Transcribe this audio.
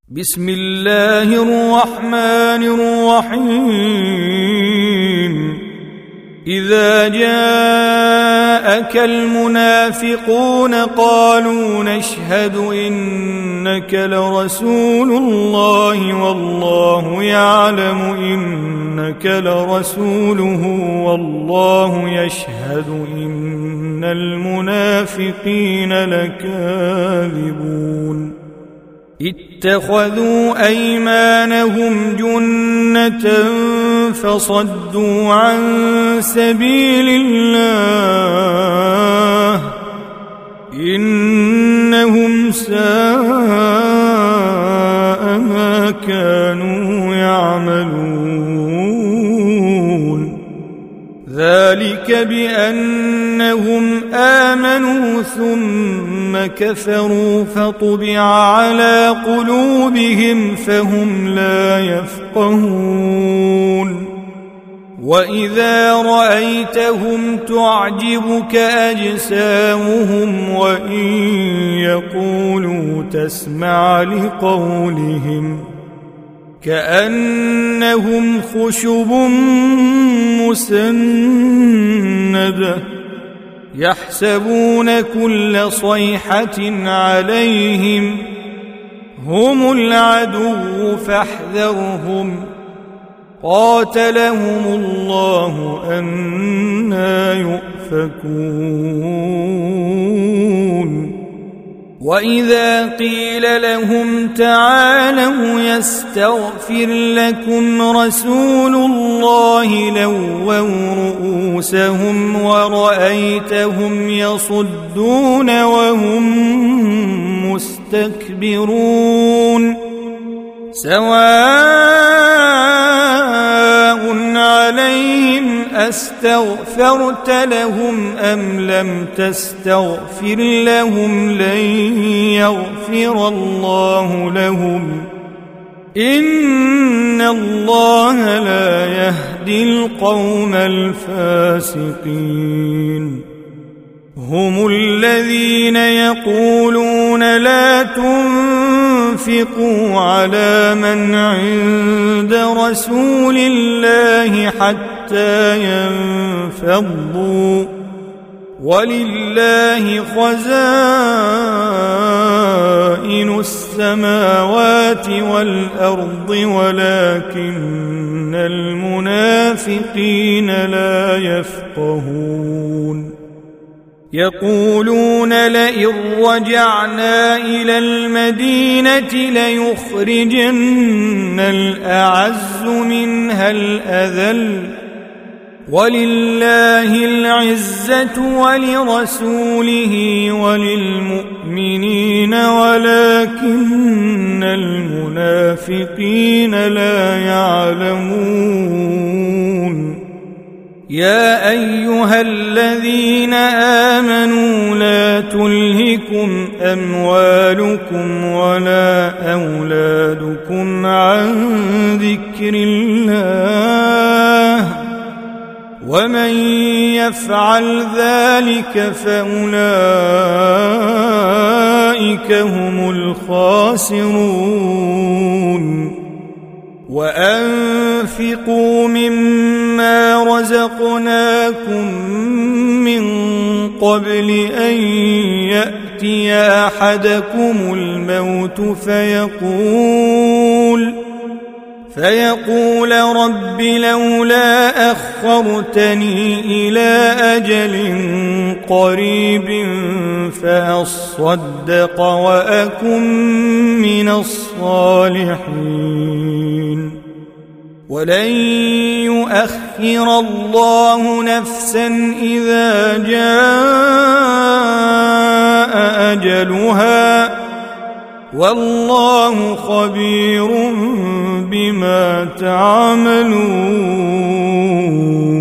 بسم الله الرحمن الرحيم إذا جاءك المنافقون قالوا نشهد إنك لرسول الله والله يعلم إنك لرسوله والله يشهد إن المنافقين لكاذبون اتخذوا أيمانهم جنة فصدوا عن سبيل الله إنهم ساء ما كانوا يعملون ذلك بأنهم آمنوا ثم كفروا فطبع على قلوبهم فهم لا يفقهون وإذا رأيتهم تعجبك أجسامهم وإن يقولوا تسمع لقولهم كأنهم خشب مسندة يحسبون كل صيحة عليهم هم العدو فاحذرهم قاتلهم الله أنى يؤفكون وإذا قيل لهم تعالوا يستغفر لكم رسول الله لووا رؤوسهم ورأيتهم يصدون وهم مستكبرون سواء عليهم أستغفرت لهم أم لم تستغفر لهم لن يغفر الله لهم إن الله لا يهدي القوم الفاسقين هم الذين يقولون لا تنفقوا على من عند رسول الله حتى ينفضوا ولله خزائن السماوات والأرض ولكن المنافقين لا يفقهون يقولون لئن رجعنا إلى المدينة ليخرجن الأعز منها الأذل ولله العزة ولرسوله وللمؤمنين ولكن المنافقين لا يعلمون يا أيها الذين آمنوا لا تلهكم أموالكم ولا أولادكم عن ذكر الله ومن يفعل ذلك فأولئك هم الخاسرون وأنفقوا مما رزقناكم من قبل أن يأتي أحدكم الموت فيقول رب لولا أخرتني إلى أجل قريب فأصدق وأكن من الصالحين ولن يؤخر الله نفسا إذا جاء أجلها والله خبير بما تعملون